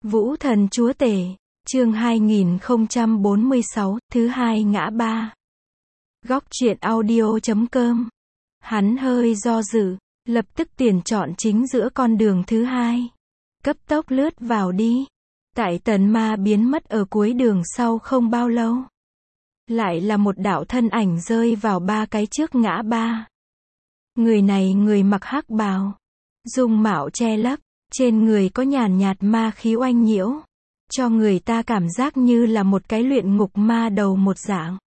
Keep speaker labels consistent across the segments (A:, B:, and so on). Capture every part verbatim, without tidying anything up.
A: Vũ thần chúa tể, chương hai nghìn không trăm bốn mươi sáu, thứ hai ngã ba. Góc truyện audio chấm com. Hắn hơi do dự, lập tức tuyển chọn chính giữa con đường thứ hai. Cấp tốc lướt vào đi. Tại tần ma biến mất ở cuối đường sau không bao lâu. Lại là một đạo thân ảnh rơi vào ba cái trước ngã ba. Người này người mặc hắc bào, dung mạo che lấp, trên người có nhàn nhạt ma khí oanh nhiễu, cho người ta cảm giác như là một cái luyện ngục ma đầu một dạng.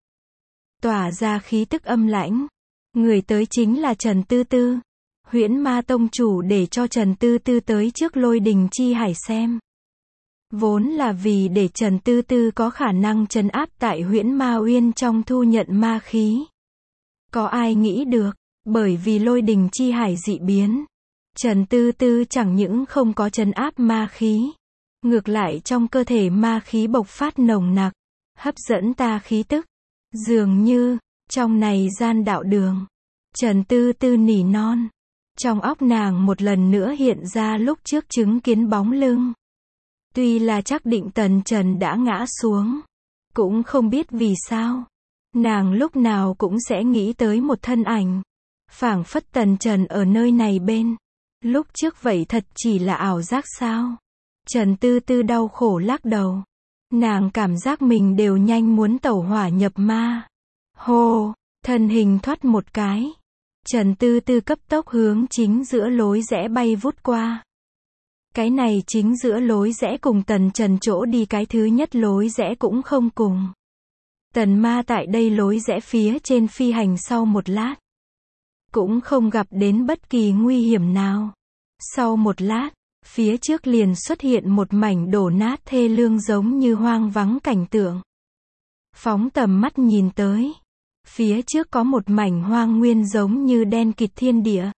A: Tỏa ra khí tức âm lãnh. Người tới chính là Trần Tư Tư. Huyễn Ma tông chủ để cho Trần Tư Tư tới trước Lôi Đình Chi Hải xem. Vốn là vì để Trần Tư Tư có khả năng trấn áp tại Huyễn Ma Uyên trong thu nhận ma khí. Có ai nghĩ được, bởi vì Lôi Đình Chi Hải dị biến, Trần Tư Tư chẳng những không có trấn áp ma khí, ngược lại trong cơ thể ma khí bộc phát nồng nặc, hấp dẫn ta khí tức. Dường như, trong này gian đạo đường. Trần Tư Tư nỉ non. Trong óc nàng một lần nữa hiện ra lúc trước chứng kiến bóng lưng. Tuy là chắc định Tần Trần đã ngã xuống, cũng không biết vì sao, nàng lúc nào cũng sẽ nghĩ tới một thân ảnh. Phảng phất Tần Trần ở nơi này bên. Lúc trước vậy thật chỉ là ảo giác sao? Trần Tư Tư đau khổ lắc đầu. Nàng cảm giác mình đều nhanh muốn tẩu hỏa nhập ma. Hô, thân hình thoát một cái. Trần Tư Tư cấp tốc hướng chính giữa lối rẽ bay vút qua. Cái này chính giữa lối rẽ cùng Tần Trần chỗ đi cái thứ nhất lối rẽ cũng không cùng. Tần ma tại đây lối rẽ phía trên phi hành sau một lát, cũng không gặp đến bất kỳ nguy hiểm nào. Sau một lát, phía trước liền xuất hiện một mảnh đổ nát thê lương giống như hoang vắng cảnh tượng. Phóng tầm mắt nhìn tới, phía trước có một mảnh hoang nguyên giống như đen kịt thiên địa.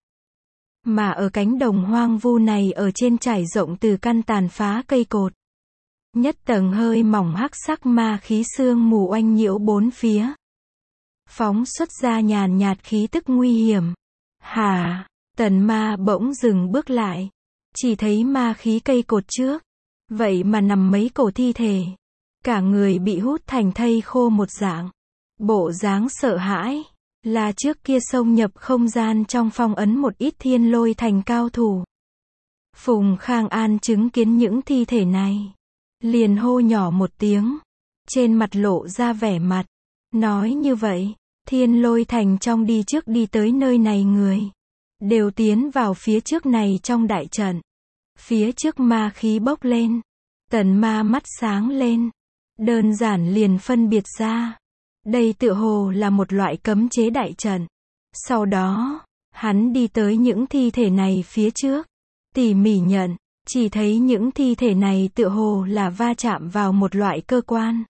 A: Mà ở cánh đồng hoang vu này ở trên trải rộng từ căn tàn phá cây cột. Nhất tầng hơi mỏng hắc sắc ma khí sương mù oanh nhiễu bốn phía. Phóng xuất ra nhàn nhạt khí tức nguy hiểm. Hả? Tần ma bỗng dừng bước lại. Chỉ thấy ma khí cây cột trước. Vậy mà nằm mấy cổ thi thể. Cả người bị hút thành thây khô một dạng. Bộ dáng sợ hãi. Là trước kia xông nhập không gian trong phong ấn một ít thiên lôi thành cao thủ. Phùng Khang An chứng kiến những thi thể này. Liền hô nhỏ một tiếng. Trên mặt lộ ra vẻ mặt. Nói như vậy, thiên lôi thành trong đi trước đi tới nơi này người. Đều tiến vào phía trước này trong đại trận. Phía trước ma khí bốc lên. Tần ma mắt sáng lên. Đơn giản liền phân biệt ra. Đây tựa hồ là một loại cấm chế đại trận. Sau đó, hắn đi tới những thi thể này phía trước. Tỉ mỉ nhận, chỉ thấy những thi thể này tựa hồ là va chạm vào một loại cơ quan.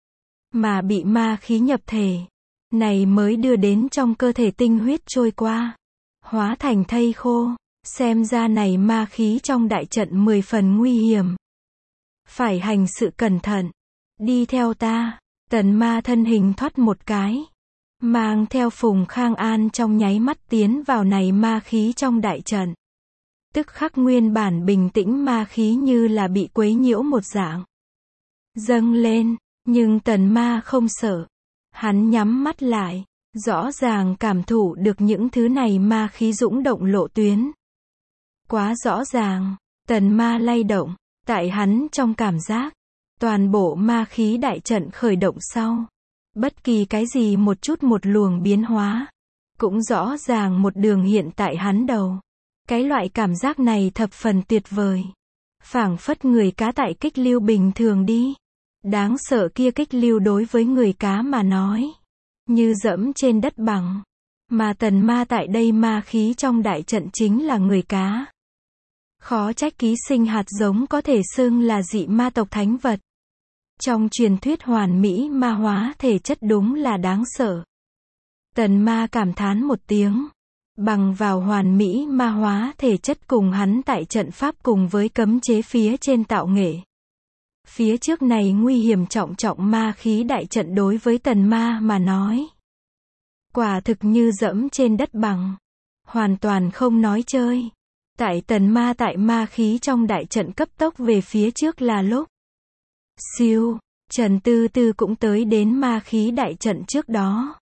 A: Mà bị ma khí nhập thể. Này mới đưa đến trong cơ thể tinh huyết trôi qua. Hóa thành thây khô. Xem ra này ma khí trong đại trận mười phần nguy hiểm. Phải hành sự cẩn thận. Đi theo ta. Tần ma thân hình thoát một cái. Mang theo Phùng Khang An trong nháy mắt tiến vào này ma khí trong đại trận. Tức khắc nguyên bản bình tĩnh ma khí như là bị quấy nhiễu một dạng. Dâng lên, nhưng tần ma không sợ. Hắn nhắm mắt lại, rõ ràng cảm thụ được những thứ này ma khí dũng động lộ tuyến. Quá rõ ràng, tần ma lay động, tại hắn trong cảm giác. Toàn bộ ma khí đại trận khởi động sau. Bất kỳ cái gì một chút một luồng biến hóa. Cũng rõ ràng một đường hiện tại hắn đầu. Cái loại cảm giác này thập phần tuyệt vời. Phảng phất người cá tại kích lưu bình thường đi. Đáng sợ kia kích lưu đối với người cá mà nói. Như dẫm trên đất bằng. Mà tần ma tại đây ma khí trong đại trận chính là người cá. Khó trách ký sinh hạt giống có thể xưng là dị ma tộc thánh vật. Trong truyền thuyết hoàn mỹ ma hóa thể chất đúng là đáng sợ. Tần ma cảm thán một tiếng. Bằng vào hoàn mỹ ma hóa thể chất cùng hắn tại trận pháp cùng với cấm chế phía trên tạo nghệ. Phía trước này nguy hiểm trọng trọng ma khí đại trận đối với tần ma mà nói. Quả thực như dẫm trên đất bằng. Hoàn toàn không nói chơi. Tại tần ma tại ma khí trong đại trận cấp tốc về phía trước là lúc. Siêu, Trần Tư Tư cũng tới đến ma khí đại trận trước đó.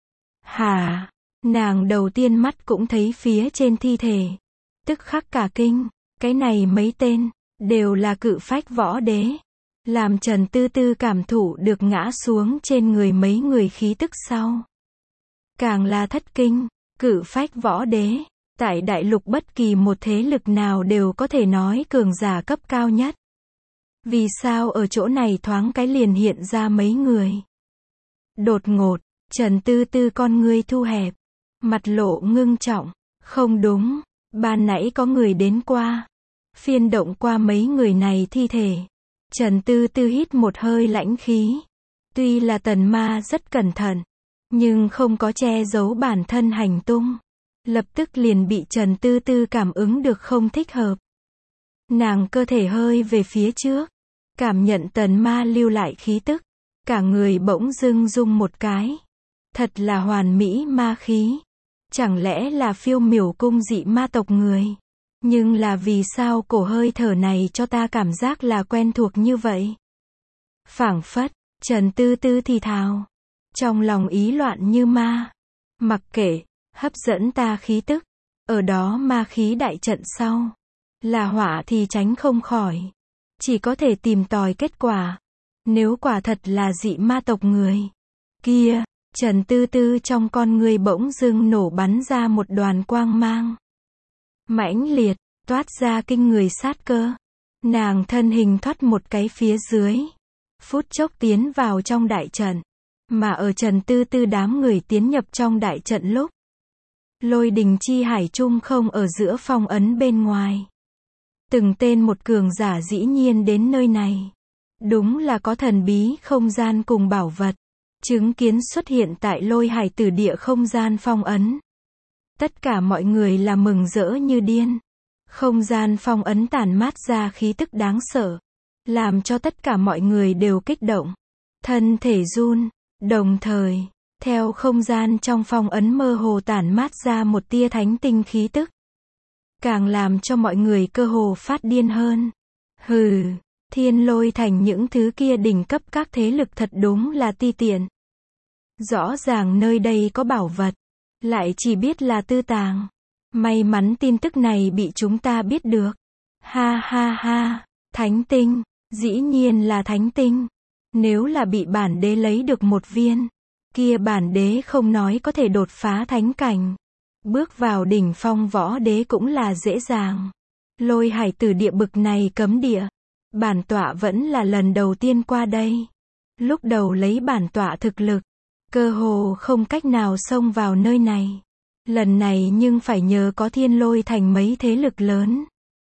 A: Hả? Nàng đầu tiên mắt cũng thấy phía trên thi thể. Tức khắc cả kinh, cái này mấy tên, đều là cự phách võ đế. Làm Trần Tư Tư cảm thụ được ngã xuống trên người mấy người khí tức sau. Càng là thất kinh, cự phách võ đế, tại đại lục bất kỳ một thế lực nào đều có thể nói cường giả cấp cao nhất. Vì sao ở chỗ này thoáng cái liền hiện ra mấy người? Đột ngột, Trần Tư Tư con ngươi thu hẹp, mặt lộ ngưng trọng, không đúng, ban nãy có người đến qua, phiên động qua mấy người này thi thể. Trần Tư Tư hít một hơi lãnh khí. Tuy là tần ma rất cẩn thận, nhưng không có che giấu bản thân hành tung. Lập tức liền bị Trần Tư Tư cảm ứng được không thích hợp. Nàng cơ thể hơi về phía trước, cảm nhận tần ma lưu lại khí tức. Cả người bỗng dưng rung một cái. Thật là hoàn mỹ ma khí. Chẳng lẽ là phiêu miểu cung dị ma tộc người? Nhưng là vì sao cổ hơi thở này cho ta cảm giác là quen thuộc như vậy? Phảng phất, Trần Tư Tư thì thào. Trong lòng ý loạn như ma. Mặc kệ, hấp dẫn ta khí tức. Ở đó ma khí đại trận sau. Là họa thì tránh không khỏi. Chỉ có thể tìm tòi kết quả. Nếu quả thật là dị ma tộc người. Kia, Trần Tư Tư trong con người bỗng dưng nổ bắn ra một đoàn quang mang. Mãnh liệt, toát ra kinh người sát cơ. Nàng thân hình thoát một cái phía dưới. Phút chốc tiến vào trong đại trận. Mà ở Trần Tư Tư đám người tiến nhập trong đại trận lúc. Lôi đình chi hải trung không ở giữa phong ấn bên ngoài. Từng tên một cường giả dĩ nhiên đến nơi này. Đúng là có thần bí không gian cùng bảo vật. Chứng kiến xuất hiện tại lôi hải tử địa không gian phong ấn. Tất cả mọi người là mừng rỡ như điên. Không gian phong ấn tản mát ra khí tức đáng sợ. Làm cho tất cả mọi người đều kích động. Thân thể run. Đồng thời, theo không gian trong phong ấn mơ hồ tản mát ra một tia thánh tinh khí tức. Càng làm cho mọi người cơ hồ phát điên hơn. Hừ, Thiên Lôi Thành những thứ kia đỉnh cấp các thế lực thật đúng là ti tiện. Rõ ràng nơi đây có bảo vật. Lại chỉ biết là tư tàng. May mắn tin tức này bị chúng ta biết được. Ha ha ha, thánh tinh, dĩ nhiên là thánh tinh. Nếu là bị bản đế lấy được một viên, kia bản đế không nói có thể đột phá thánh cảnh. Bước vào đỉnh phong võ đế cũng là dễ dàng. Lôi hải tử địa bực này cấm địa. Bản tọa vẫn là lần đầu tiên qua đây. Lúc đầu lấy bản tọa thực lực, cơ hồ không cách nào xông vào nơi này. Lần này nhưng phải nhờ có Thiên Lôi Thành mấy thế lực lớn.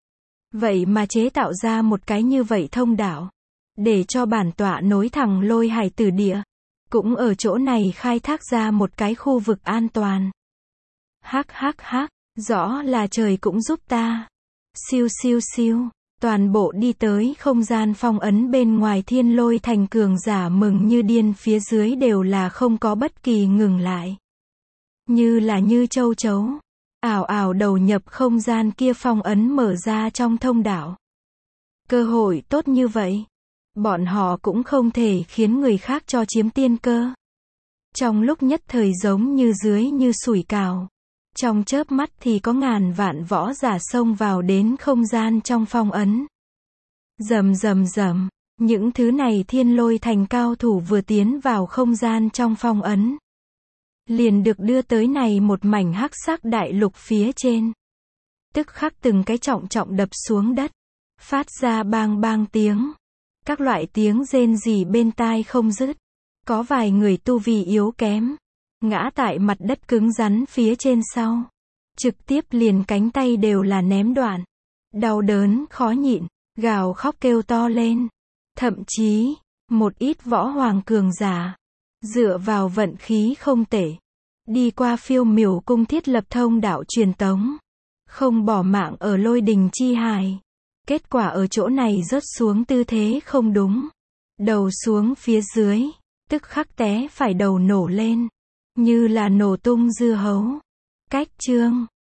A: Vậy mà chế tạo ra một cái như vậy thông đạo. Để cho bản tọa nối thẳng lôi hải tử địa. Cũng ở chỗ này khai thác ra một cái khu vực an toàn. Hắc hắc hắc, rõ là trời cũng giúp ta. Siêu siêu siêu, toàn bộ đi tới không gian phong ấn bên ngoài Thiên Lôi Thành cường giả mừng như điên phía dưới đều là không có bất kỳ ngừng lại. Như là như châu chấu. Ảo ảo đầu nhập không gian kia phong ấn mở ra trong thông đạo. Cơ hội tốt như vậy. Bọn họ cũng không thể khiến người khác cho chiếm tiên cơ. Trong lúc nhất thời giống như dưới như sủi cảo. Trong chớp mắt thì có ngàn vạn võ giả xông vào đến không gian trong phong ấn. Rầm rầm rầm, những thứ này Thiên Lôi Thành cao thủ vừa tiến vào không gian trong phong ấn. Liền được đưa tới này một mảnh hắc sắc đại lục phía trên. Tức khắc từng cái trọng trọng đập xuống đất. Phát ra bang bang tiếng. Các loại tiếng rên rỉ bên tai không dứt. Có vài người tu vi yếu kém. Ngã tại mặt đất cứng rắn phía trên sau. Trực tiếp liền cánh tay đều là ném đoạn. Đau đớn, khó nhịn. Gào khóc kêu to lên. Thậm chí, một ít võ hoàng cường giả. Dựa vào vận khí không tệ. Đi qua phiêu miểu cung thiết lập thông đạo truyền tống. Không bỏ mạng ở lôi đình chi hải. Kết quả ở chỗ này rớt xuống tư thế không đúng. Đầu xuống phía dưới. Tức khắc té phải đầu nổ lên. Như là nổ tung dưa hấu. Cách chương.